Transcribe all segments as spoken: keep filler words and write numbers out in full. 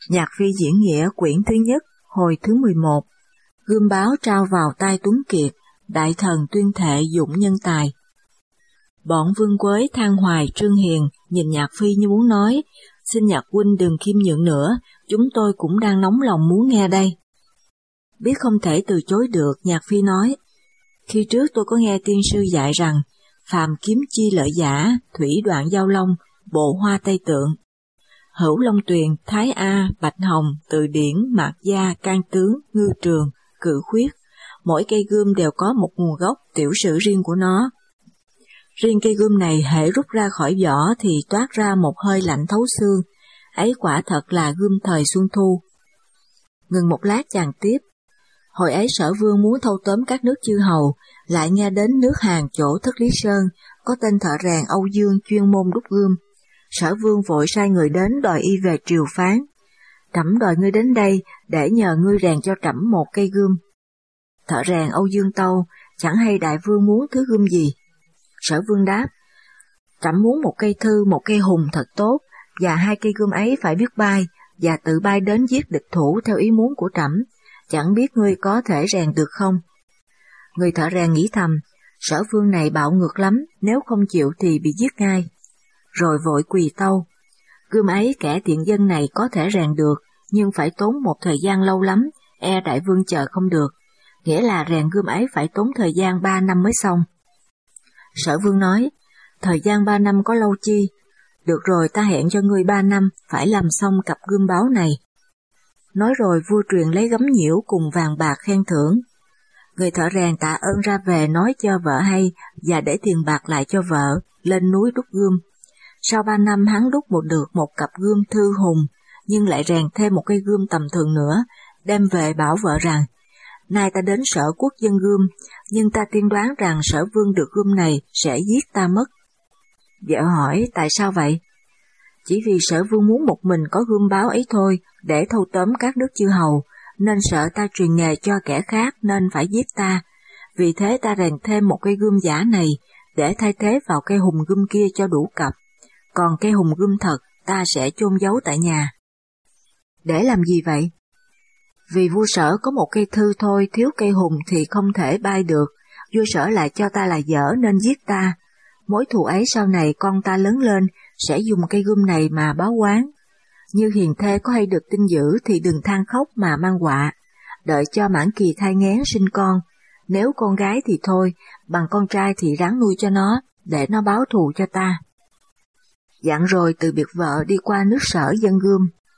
Nhạc Phi diễn nghĩa quyển thứ nhất, hồi thứ mười một. Gươm báo trao vào tay Tuấn Kiệt, đại thần tuyên thệ dụng nhân tài. Bọn Vương Quế, Thang Hoài, Trương Hiền nhìn Nhạc Phi như muốn nói, xin Nhạc huynh đừng khiêm nhượng nữa, chúng tôi cũng đang nóng lòng muốn nghe đây. Biết không thể từ chối được, Nhạc Phi nói, khi trước tôi có nghe tiên sư dạy rằng, phàm kiếm chi lợi giả, thủy đoạn giao long, bộ hoa tây tượng. Hữu Long Tuyền, Thái A, Bạch Hồng, Từ Điển, Mạc Gia, Can Tướng, Ngư Trường, Cự Khuyết, mỗi cây gươm đều có một nguồn gốc tiểu sử riêng của nó. Riêng cây gươm này hễ rút ra khỏi vỏ thì toát ra một hơi lạnh thấu xương, ấy quả thật là gươm thời xuân thu. Ngừng một lát chàng tiếp, hồi ấy Sở Vương muốn thâu tóm các nước chư hầu, lại nghe đến nước Hàn chỗ Thất Lý Sơn, có tên thợ rèn Âu Dương chuyên môn đúc gươm. Sở Vương vội sai người đến đòi y về triều phán. Trẫm đòi ngươi đến đây để nhờ ngươi rèn cho trẫm một cây gươm. Thợ rèn Âu Dương tâu, chẳng hay đại vương muốn thứ gươm gì? Sở Vương đáp, trẫm muốn một cây thư, một cây hùng thật tốt, và hai cây gươm ấy phải biết bay, và tự bay đến giết địch thủ theo ý muốn của trẫm. Chẳng biết ngươi có thể rèn được không? Người thợ rèn nghĩ thầm, Sở Vương này bạo ngược lắm, nếu không chịu thì bị giết ngay. Rồi vội quỳ tâu, gươm ấy kẻ tiện dân này có thể rèn được, nhưng phải tốn một thời gian lâu lắm, e đại vương chờ không được, nghĩa là rèn gươm ấy phải tốn thời gian ba năm mới xong. Sở Vương nói, thời gian ba năm có lâu chi, được rồi ta hẹn cho ngươi ba năm phải làm xong cặp gươm báo này. Nói rồi vua truyền lấy gấm nhiễu cùng vàng bạc khen thưởng. Người thợ rèn tạ ơn ra về nói cho vợ hay và để tiền bạc lại cho vợ, lên núi đúc gươm. Sau ba năm hắn đúc một được một cặp gươm thư hùng, nhưng lại rèn thêm một cây gươm tầm thường nữa, đem về bảo vợ rằng, nay ta đến Sở Quốc dân gươm, nhưng ta tiên đoán rằng Sở Vương được gươm này sẽ giết ta mất. Vợ hỏi tại sao vậy? Chỉ vì Sở Vương muốn một mình có gươm báo ấy thôi, để thâu tóm các nước chư hầu, nên sợ ta truyền nghề cho kẻ khác nên phải giết ta. Vì thế ta rèn thêm một cây gươm giả này, để thay thế vào cây hùng gươm kia cho đủ cặp. Còn cây hùng gươm thật ta sẽ chôn giấu tại nhà. Để làm gì vậy? Vì vua Sở có một cây thư thôi, thiếu cây hùng thì không thể bay được, vua Sở lại cho ta là dở nên giết ta. Mối thù ấy sau này con ta lớn lên sẽ dùng cây gươm này mà báo oán. Như hiền thê có hay được tin dữ thì đừng than khóc mà mang họa, đợi cho mãn kỳ thai nghén sinh con. Nếu con gái thì thôi, bằng con trai thì ráng nuôi cho nó, để nó báo thù cho ta. Dặn rồi từ biệt vợ đi qua nước Sở dân gươm.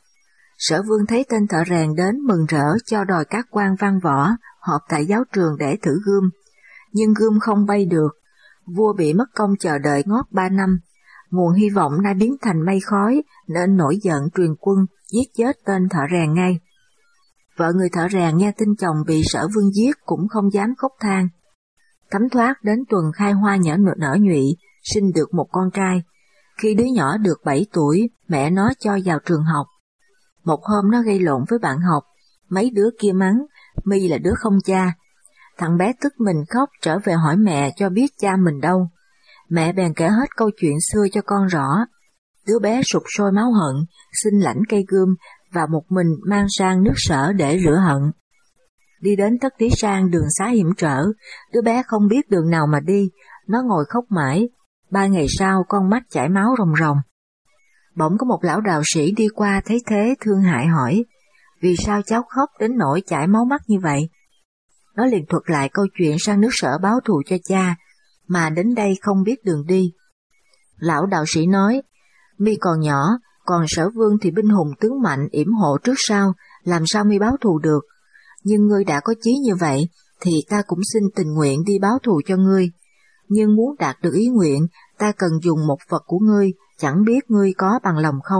Sở Vương thấy tên thợ rèn đến mừng rỡ cho đòi các quan văn võ họp tại giáo trường để thử gươm, nhưng gươm không bay được. Vua bị mất công chờ đợi ngót ba năm, nguồn hy vọng nay biến thành mây khói, nên nổi giận truyền quân giết chết tên thợ rèn ngay. Vợ người thợ rèn nghe tin chồng bị Sở Vương giết cũng không dám khóc than. Thấm thoát đến tuần khai hoa nhở nở nhụy, sinh được một con trai. Khi đứa nhỏ được bảy tuổi, mẹ nó cho vào trường học. Một hôm nó gây lộn với bạn học, mấy đứa kia mắng, My là đứa không cha. Thằng bé tức mình khóc trở về hỏi mẹ cho biết cha mình đâu. Mẹ bèn kể hết câu chuyện xưa cho con rõ. Đứa bé sục sôi máu hận, xin lãnh cây gươm và một mình mang sang nước Sở để rửa hận. Đi đến Thất Lý Sang đường xá hiểm trở, đứa bé không biết đường nào mà đi, nó ngồi khóc mãi. Ba ngày sau con mắt chảy máu ròng ròng. Bỗng có một lão đạo sĩ đi qua thấy thế thương hại hỏi, vì sao cháu khóc đến nỗi chảy máu mắt như vậy? Nó liền thuật lại câu chuyện sang nước Sở báo thù cho cha, mà đến đây không biết đường đi. Lão đạo sĩ nói, My còn nhỏ, còn Sở Vương thì binh hùng tướng mạnh yểm hộ trước sau, làm sao My báo thù được? Nhưng ngươi đã có chí như vậy, thì ta cũng xin tình nguyện đi báo thù cho ngươi. Nhưng muốn đạt được ý nguyện, ta cần dùng một vật của ngươi, chẳng biết ngươi có bằng lòng không?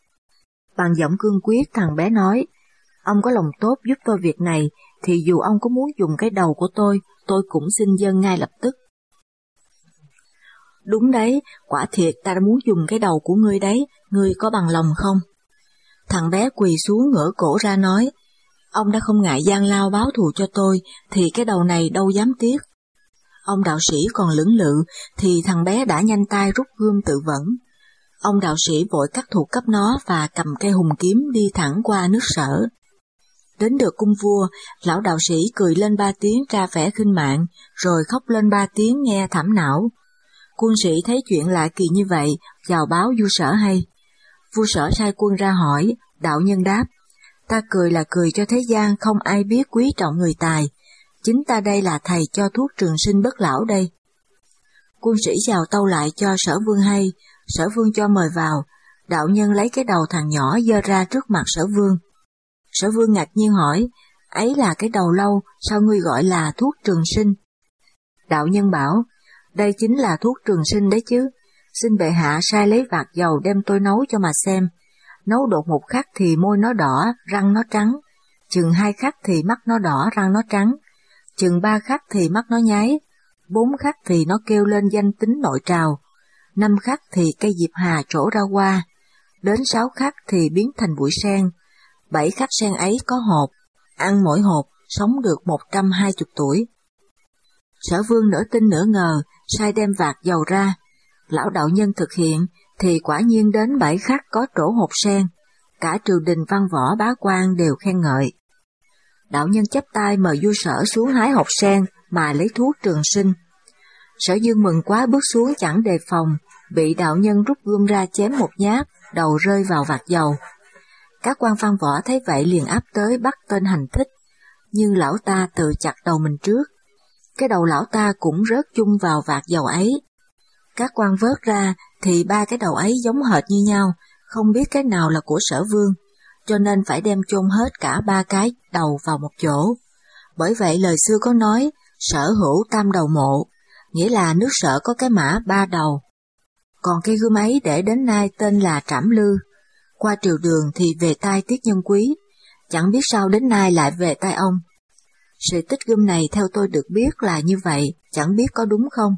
Bằng giọng cương quyết thằng bé nói, ông có lòng tốt giúp tôi việc này, thì dù ông có muốn dùng cái đầu của tôi, tôi cũng xin dâng ngay lập tức. Đúng đấy, quả thiệt ta đã muốn dùng cái đầu của ngươi đấy, ngươi có bằng lòng không? Thằng bé quỳ xuống ngửa cổ ra nói, ông đã không ngại gian lao báo thù cho tôi, thì cái đầu này đâu dám tiếc. Ông đạo sĩ còn lưỡng lự, thì thằng bé đã nhanh tay rút gươm tự vẫn. Ông đạo sĩ vội cắt thủ cấp nó và cầm cây hùng kiếm đi thẳng qua nước Sở. Đến được cung vua, lão đạo sĩ cười lên ba tiếng ra vẻ khinh mạng, rồi khóc lên ba tiếng nghe thảm não. Quân sĩ thấy chuyện lạ kỳ như vậy, chào báo vua Sở hay. Vua Sở sai quân ra hỏi, đạo nhân đáp, ta cười là cười cho thế gian không ai biết quý trọng người tài, chính ta đây là thầy cho thuốc trường sinh bất lão đây. Quân sĩ chào tâu lại cho Sở Vương hay, Sở Vương cho mời vào, đạo nhân lấy cái đầu thằng nhỏ giơ ra trước mặt Sở Vương. Sở Vương ngạc nhiên hỏi, ấy là cái đầu lâu, sao ngươi gọi là thuốc trường sinh? Đạo nhân bảo, đây chính là thuốc trường sinh đấy chứ, xin bệ hạ sai lấy vạc dầu đem tôi nấu cho mà xem. Nấu đột một khắc thì môi nó đỏ, răng nó trắng, chừng hai khắc thì mắt nó đỏ, răng nó trắng, chừng ba khắc thì mắt nó nháy, bốn khắc thì nó kêu lên danh tính nội trào, năm khắc thì cây diệp hà trổ ra hoa, đến sáu khắc thì biến thành bụi sen, bảy khắc sen ấy có hộp, ăn mỗi hộp, sống được một trăm hai mươi tuổi. Sở Vương nửa tin nửa ngờ, sai đem vạc dầu ra, lão đạo nhân thực hiện, thì quả nhiên đến bảy khắc có trổ hộp sen, cả triều đình văn võ bá quan đều khen ngợi. Đạo nhân chắp tay mời vua Sở xuống hái hộp sen mà lấy thuốc trường sinh. Sở Dương mừng quá bước xuống chẳng đề phòng, bị đạo nhân rút gươm ra chém một nhát, đầu rơi vào vạc dầu. Các quan văn võ thấy vậy liền áp tới bắt tên hành thích, nhưng lão ta tự chặt đầu mình trước. Cái đầu lão ta cũng rớt chung vào vạc dầu ấy. Các quan vớt ra thì ba cái đầu ấy giống hệt như nhau, không biết cái nào là của Sở Vương, cho nên phải đem chôn hết cả ba cái đầu vào một chỗ. Bởi vậy lời xưa có nói, sở hữu tam đầu mộ, nghĩa là nước Sở có cái mã ba đầu. Còn cây gươm ấy để đến nay tên là Trảm Lư, qua triều đường thì về tay Tiết Nhân Quý, chẳng biết sao đến nay lại về tay ông. Sự tích gươm này theo tôi được biết là như vậy, chẳng biết có đúng không?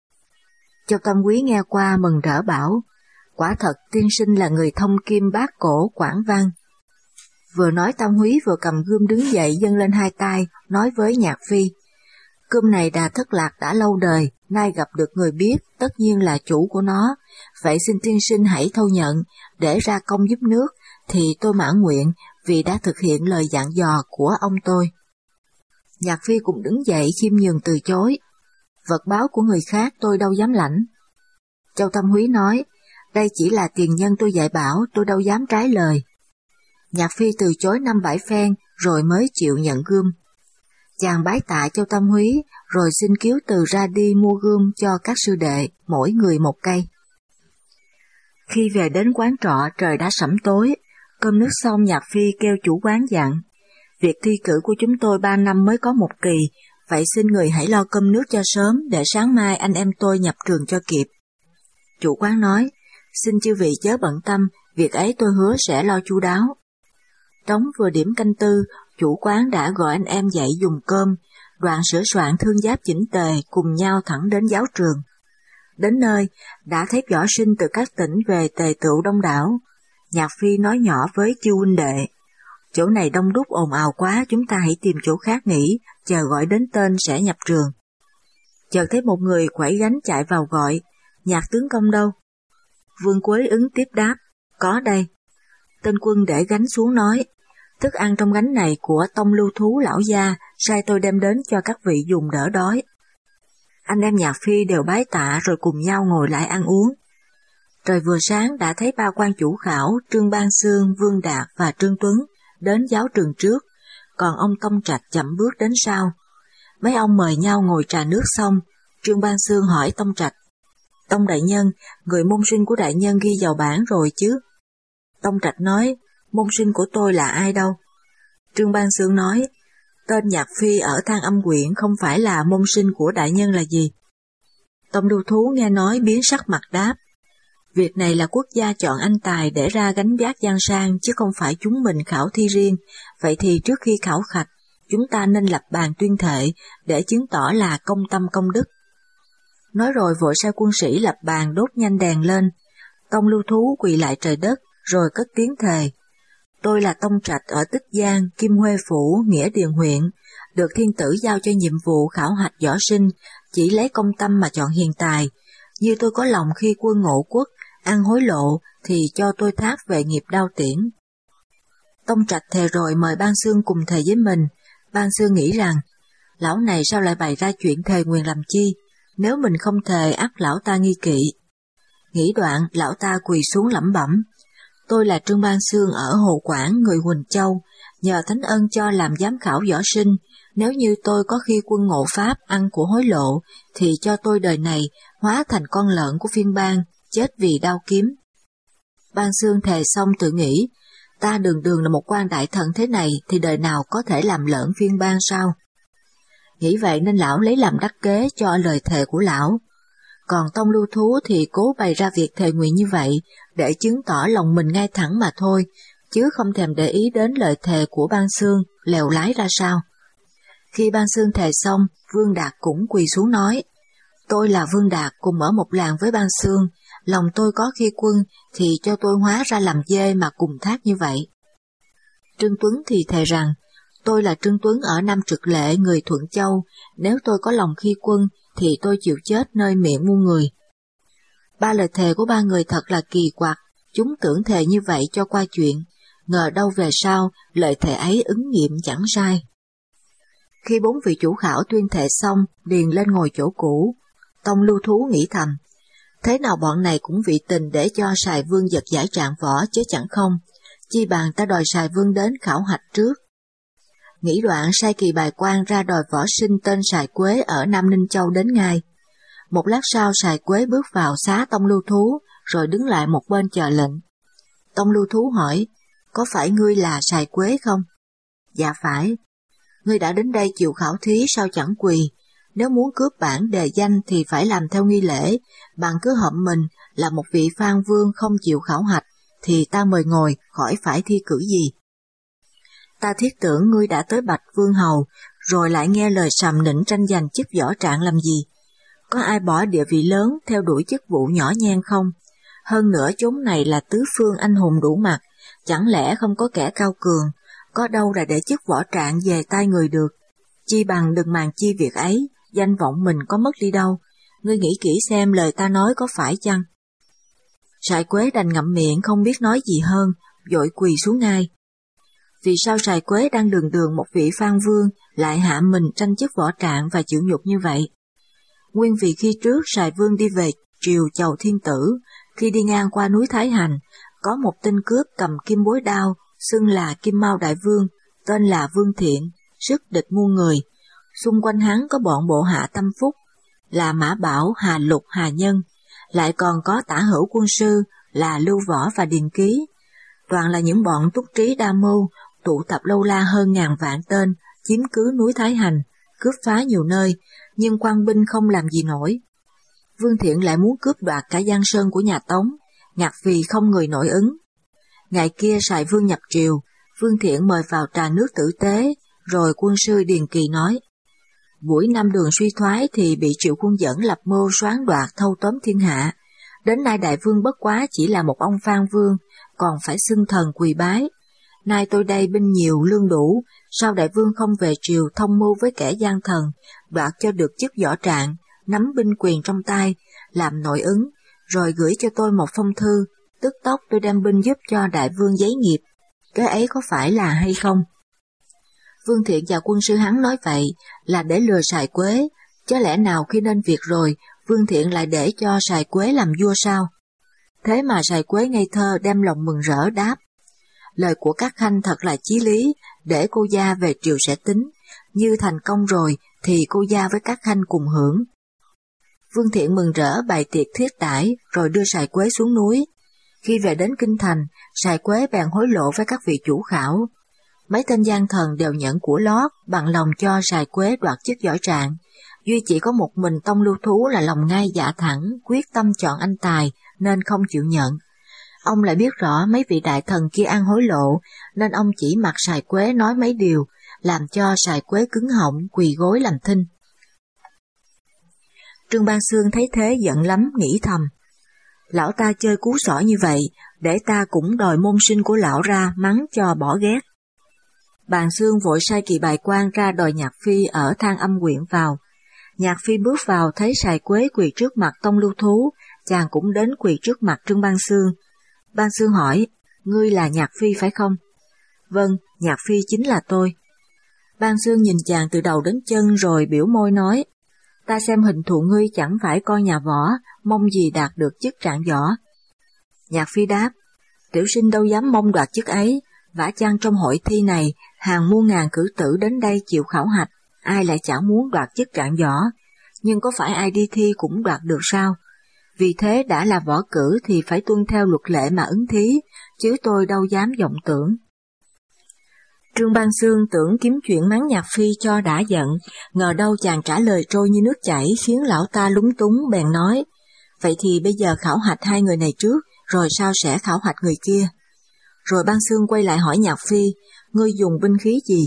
Châu Tam Quý nghe qua mừng rỡ bảo, quả thật tiên sinh là người thông kim bát cổ quảng văn. Vừa nói Tam Quý vừa cầm gươm đứng dậy dâng lên hai tay, nói với Nhạc Phi, gươm này đã thất lạc đã lâu đời, nay gặp được người biết, tất nhiên là chủ của nó, vậy xin tiên sinh hãy thâu nhận, để ra công giúp nước, thì tôi mãn nguyện vì đã thực hiện lời dặn dò của ông tôi. Nhạc Phi cũng đứng dậy khiêm nhường từ chối, vật báo của người khác tôi đâu dám lãnh. Châu Tam Quý nói, đây chỉ là tiền nhân tôi dạy bảo, tôi đâu dám trái lời. Nhạc Phi từ chối năm bảy phen rồi mới chịu nhận gươm. Chàng bái tạ Châu Tam Quý rồi xin cứu từ ra đi mua gươm cho các sư đệ, mỗi người một cây. Khi về đến quán trọ trời đã sẫm tối, cơm nước xong Nhạc Phi kêu chủ quán dặn, việc thi cử của chúng tôi ba năm mới có một kỳ, vậy xin người hãy lo cơm nước cho sớm để sáng mai anh em tôi nhập trường cho kịp. Chủ quán nói, xin chư vị chớ bận tâm, việc ấy tôi hứa sẽ lo chu đáo. Trống vừa điểm canh tư, chủ quán đã gọi anh em dậy dùng cơm, đoạn sửa soạn thương giáp chỉnh tề cùng nhau thẳng đến giáo trường. Đến nơi, đã thấy võ sinh từ các tỉnh về tề tựu đông đảo. Nhạc Phi nói nhỏ với chư huynh đệ, chỗ này đông đúc ồn ào quá, chúng ta hãy tìm chỗ khác nghỉ, chờ gọi đến tên sẽ nhập trường. Chợt thấy một người quẩy gánh chạy vào gọi, Nhạc tướng công đâu? Vương Quế ứng tiếp đáp, có đây. Tên quân để gánh xuống nói, thức ăn trong gánh này của Tông Lưu Thú lão gia, sai tôi đem đến cho các vị dùng đỡ đói. Anh em Nhạc Phi đều bái tạ rồi cùng nhau ngồi lại ăn uống. Trời vừa sáng đã thấy ba quan chủ khảo Trương Ban Xương, Vương Đạt và Trương Tuấn đến giáo trường trước, còn ông Tông Trạch chậm bước đến sau. Mấy ông mời nhau ngồi trà nước xong, Trương Ban Xương hỏi Tông Trạch, Tông đại nhân, người môn sinh của đại nhân ghi vào bảng rồi chứ? Tông Trạch nói, môn sinh của tôi là ai đâu? Trương Ban Xương nói, tên Nhạc Phi ở Thang Âm Quyện không phải là môn sinh của đại nhân là gì? Tông Lưu Thú nghe nói biến sắc mặt đáp, việc này là quốc gia chọn anh tài để ra gánh vác giang sang chứ không phải chúng mình khảo thi riêng, vậy thì trước khi khảo khạch, chúng ta nên lập bàn tuyên thệ để chứng tỏ là công tâm công đức. Nói rồi vội sai quân sĩ lập bàn đốt nhanh đèn lên. Tông Lưu Thú quỳ lại trời đất rồi cất tiếng thề, tôi là Tông Trạch ở Tích Giang, Kim Huê Phủ, Nghĩa Điền huyện, được thiên tử giao cho nhiệm vụ khảo hạch võ sinh, chỉ lấy công tâm mà chọn hiền tài. Như tôi có lòng khi quân Ngộ Quốc, ăn hối lộ thì cho tôi thác về nghiệp đao tiễn. Tông Trạch thề rồi mời Ban Xương cùng thề với mình. Ban Xương nghĩ rằng, lão này sao lại bày ra chuyện thề nguyền làm chi, nếu mình không thề ắt lão ta nghi kỵ. Nghĩ đoạn, lão ta quỳ xuống lẩm bẩm, tôi là Trương Ban Xương ở Hồ Quảng, người Huỳnh Châu, nhờ Thánh Ân cho làm giám khảo võ sinh, nếu như tôi có khi quân ngộ pháp ăn của hối lộ, thì cho tôi đời này hóa thành con lợn của phiên bang, chết vì đao kiếm. Ban Xương thề xong tự nghĩ, ta đường đường là một quan đại thần thế này thì đời nào có thể làm lợn phiên bang sao? Nghĩ vậy nên lão lấy làm đắc kế cho lời thề của lão. Còn Tông Lưu Thú thì cố bày ra việc thề nguyện như vậy để chứng tỏ lòng mình ngay thẳng mà thôi, chứ không thèm để ý đến lời thề của Ban Xương lèo lái ra sao. Khi Ban Xương thề xong, Vương Đạt cũng quỳ xuống nói, tôi là Vương Đạt cùng ở một làng với Ban Xương, lòng tôi có khi quân thì cho tôi hóa ra làm dê mà cùng thác như vậy. Trương Tuấn thì thề rằng, tôi là Trương Tuấn ở Nam Trực Lệ người Thuận Châu, nếu tôi có lòng khi quân thì tôi chịu chết nơi miệng muôn người. Ba lời thề của ba người thật là kỳ quặc, chúng tưởng thề như vậy cho qua chuyện, ngờ đâu về sau lời thề ấy ứng nghiệm chẳng sai. Khi bốn vị chủ khảo tuyên thệ xong, liền lên ngồi chỗ cũ. Tông Lưu Thú nghĩ thầm, thế nào bọn này cũng vị tình để cho Sài Vương giật giải trạng võ chứ chẳng không, chi bằng ta đòi Sài Vương đến khảo hạch trước. Nghĩ đoạn sai kỳ bài quan ra đòi võ sinh tên Sài Quế ở Nam Ninh Châu đến ngay. Một lát sau Sài Quế bước vào xá Tông Lưu Thú, rồi đứng lại một bên chờ lệnh. Tông Lưu Thú hỏi, có phải ngươi là Sài Quế không? Dạ phải. Ngươi đã đến đây chịu khảo thí sao chẳng quỳ? Nếu muốn cướp bản đề danh thì phải làm theo nghi lễ, bằng cứ hậm mình là một vị Phan Vương không chịu khảo hạch, thì ta mời ngồi khỏi phải thi cử gì. Ta thiết tưởng ngươi đã tới bạch Vương Hầu, rồi lại nghe lời sàm nịnh tranh giành chức võ trạng làm gì? Có ai bỏ địa vị lớn theo đuổi chức vụ nhỏ nhen không? Hơn nữa chốn này là tứ phương anh hùng đủ mặt, chẳng lẽ không có kẻ cao cường, có đâu là để chức võ trạng về tay người được. Chi bằng đừng màng chi việc ấy, danh vọng mình có mất đi đâu, ngươi nghĩ kỹ xem lời ta nói có phải chăng? Sài Quế đành ngậm miệng không biết nói gì hơn, vội quỳ xuống ngay. Vì sao Sài Quế đang đường đường một vị Phan Vương lại hạ mình tranh chức võ trạng và chịu nhục như vậy? Nguyên vì khi trước Sài Vương đi về triều Chầu Thiên Tử, khi đi ngang qua núi Thái Hành, có một tên cướp cầm kim bối đao, xưng là Kim Mao Đại Vương, tên là Vương Thiện, sức địch muôn người. Xung quanh hắn có bọn bộ hạ tâm phúc, là Mã Bảo, Hà Lục, Hà Nhân, lại còn có tả hữu quân sư là Lưu Võ và Điền Ký. Toàn là những bọn túc trí đa mưu, tụ tập lâu la hơn ngàn vạn tên, chiếm cứ núi Thái Hành, cướp phá nhiều nơi, nhưng quan binh không làm gì nổi. Vương Thiện lại muốn cướp đoạt cả Giang Sơn của nhà Tống, ngặt vì không người nội ứng. Ngày kia Sài Vương nhập triều, Vương Thiện mời vào trà nước tử tế, rồi quân sư Điền Kỳ nói, buổi năm Đường suy thoái thì bị triệu quân dẫn lập mưu soán đoạt thâu tóm thiên hạ, đến nay đại vương bất quá chỉ là một ông Phan Vương, còn phải xưng thần quỳ bái. Nay tôi đây binh nhiều lương đủ, sao đại vương không về triều thông mưu với kẻ gian thần, đoạt cho được chức võ trạng, nắm binh quyền trong tay, làm nội ứng, rồi gửi cho tôi một phong thư, tức tốc tôi đem binh giúp cho đại vương giấy nghiệp, cái ấy có phải là hay không? Vương Thiện và quân sư hắn nói vậy là để lừa Sài Quế, chứ lẽ nào khi nên việc rồi, Vương Thiện lại để cho Sài Quế làm vua sao? Thế mà Sài Quế ngây thơ đem lòng mừng rỡ đáp, lời của các khanh thật là chí lý, để cô gia về triều sẽ tính, như thành công rồi thì cô gia với các khanh cùng hưởng. Vương Thiện mừng rỡ bày tiệc thiết đãi, rồi đưa Sài Quế xuống núi. Khi về đến kinh thành, Sài Quế bèn hối lộ với các vị chủ khảo. Mấy tên gian thần đều nhận của lót, bằng lòng cho Sài Quế đoạt chức võ trạng. Duy chỉ có một mình Tông Lưu Thú là lòng ngay dạ thẳng, quyết tâm chọn anh tài, nên không chịu nhận. Ông lại biết rõ mấy vị đại thần kia ăn hối lộ, nên ông chỉ mặc Sài Quế nói mấy điều, làm cho Sài Quế cứng họng, quỳ gối làm thinh. Trương Ban Xương thấy thế giận lắm, nghĩ thầm, lão ta chơi cú xỏ như vậy, để ta cũng đòi môn sinh của lão ra mắng cho bỏ ghét. Bàn Xương vội sai kỳ bài quan ra đòi Nhạc Phi ở Thang Âm Quyện vào. Nhạc Phi bước vào thấy Sài Quế quỳ trước mặt Tông Lưu Thú, chàng cũng đến quỳ trước mặt Trương Bang Xương. Bang Xương hỏi, ngươi là Nhạc Phi phải không? Vâng, Nhạc Phi chính là tôi. Bang Xương nhìn chàng từ đầu đến chân rồi biểu môi nói, ta xem hình thù ngươi chẳng phải coi nhà võ, mong gì đạt được chức trạng võ. Nhạc Phi đáp, tiểu sinh đâu dám mong đoạt chức ấy, vả chăng trong hội thi này hàng muôn ngàn cử tử đến đây chịu khảo hạch, ai lại chẳng muốn đoạt chức trạng võ, nhưng có phải ai đi thi cũng đoạt được sao? Vì thế đã là võ cử thì phải tuân theo luật lệ mà ứng thí, chứ tôi đâu dám vọng tưởng. Trương Bang Xương tưởng kiếm chuyện mắng Nhạc Phi cho đã giận, ngờ đâu chàng trả lời trôi như nước chảy khiến lão ta lúng túng bèn nói, vậy thì bây giờ khảo hạch hai người này trước, rồi sao sẽ khảo hạch người kia. Rồi Bang Xương quay lại hỏi Nhạc Phi, ngươi dùng binh khí gì?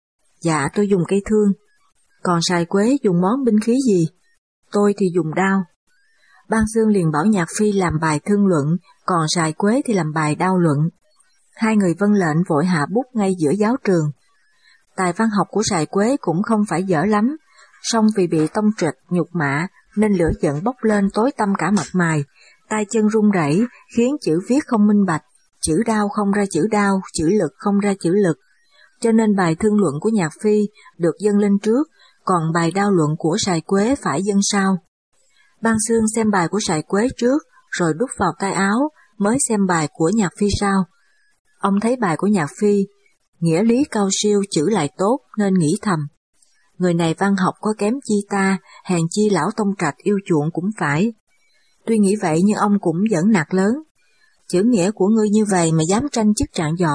Dạ tôi dùng cây thương. Còn Sài Quế dùng món binh khí gì? Tôi thì dùng đao. Bang Xương liền bảo Nhạc Phi làm bài thương luận, còn Sài Quế thì làm bài đao luận. Hai người vâng lệnh vội hạ bút ngay giữa giáo trường. Tài văn học của Sài Quế cũng không phải dở lắm, song vì bị tông trịch nhục mạ nên lửa giận bốc lên tối tăm cả mặt mày, tay chân run rẩy khiến chữ viết không minh bạch, chữ đao không ra chữ đao, chữ lực không ra chữ lực. Cho nên bài thương luận của Nhạc Phi được dâng lên trước, còn bài đao luận của Sài Quế phải dâng sau. Bang Xương xem bài của Sài Quế trước, rồi đút vào tay áo, mới xem bài của Nhạc Phi sau. Ông thấy bài của Nhạc Phi, nghĩa lý cao siêu, chữ lại tốt nên nghĩ thầm. Người này văn học có kém chi ta, hèn chi lão tông trạch yêu chuộng cũng phải. Tuy nghĩ vậy nhưng ông cũng vẫn nạt lớn. Chữ nghĩa của ngươi như vậy mà dám tranh chức trạng võ.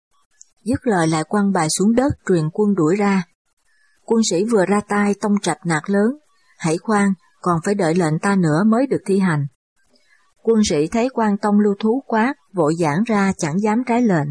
Dứt lời lại quăng bài xuống đất truyền quân đuổi ra. Quân sĩ vừa ra tay tông trạch nạt lớn, hãy khoan, còn phải đợi lệnh ta nữa mới được thi hành. Quân sĩ thấy quan tông lưu thú quát, vội giãn ra chẳng dám trái lệnh.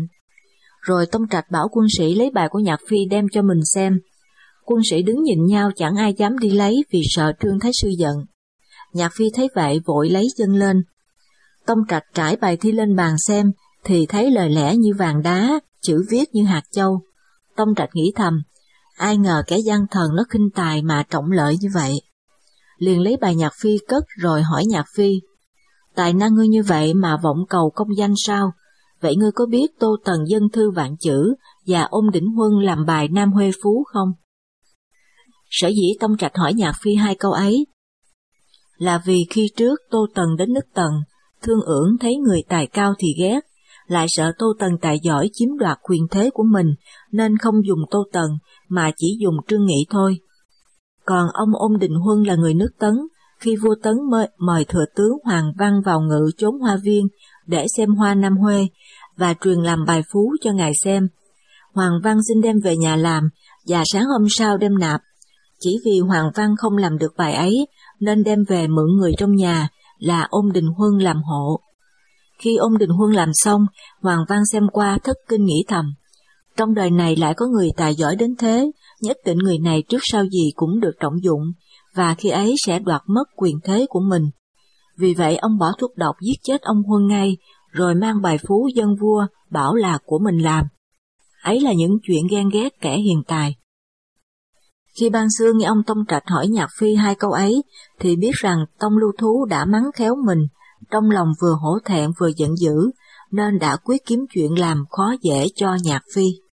Rồi tông trạch bảo quân sĩ lấy bài của Nhạc Phi đem cho mình xem. Quân sĩ đứng nhìn nhau chẳng ai dám đi lấy vì sợ Trương Thái Sư giận. Nhạc Phi thấy vậy vội lấy dâng lên. Tông trạch trải bài thi lên bàn xem, thì thấy lời lẽ như vàng đá, chữ viết như hạt châu. Tông trạch nghĩ thầm, ai ngờ kẻ gian thần nó khinh tài mà trọng lợi như vậy. Liền lấy bài Nhạc Phi cất rồi hỏi Nhạc Phi, tài năng ngươi như vậy mà vọng cầu công danh sao? Vậy ngươi có biết Tô Tần dân thư vạn chữ và Ôn Đỉnh Huân làm bài Nam Huê Phú không? Sở dĩ tông trạch hỏi Nhạc Phi hai câu ấy là vì khi trước Tô Tần đến nước Tần, Thương Ưởng thấy người tài cao thì ghét, lại sợ Tô Tần tài giỏi chiếm đoạt quyền thế của mình nên không dùng Tô Tần mà chỉ dùng Trương Nghị thôi. Còn ông Ôn Đình Huân là người nước Tấn, khi vua Tấn mời, mời thừa tướng Hoàng Văn vào ngự chốn hoa viên để xem hoa Nam Huê và truyền làm bài phú cho ngài xem. Hoàng Văn xin đem về nhà làm và sáng hôm sau đem nạp. Chỉ vì Hoàng Văn không làm được bài ấy nên đem về mượn người trong nhà là Ôn Đình Huân làm hộ. Khi Ôn Đình Huân làm xong, Hoàng Văn xem qua thất kinh nghĩ thầm, trong đời này lại có người tài giỏi đến thế, nhất định người này trước sau gì cũng được trọng dụng, và khi ấy sẽ đoạt mất quyền thế của mình. Vì vậy ông bỏ thuốc độc giết chết ông Huân ngay, rồi mang bài phú dâng vua, bảo là của mình làm. Ấy là những chuyện ghen ghét kẻ hiền tài. Khi Bang Xương nghe ông tông trạch hỏi Nhạc Phi hai câu ấy, thì biết rằng tông lưu thú đã mắng khéo mình, trong lòng vừa hổ thẹn vừa giận dữ, nên đã quyết kiếm chuyện làm khó dễ cho Nhạc Phi.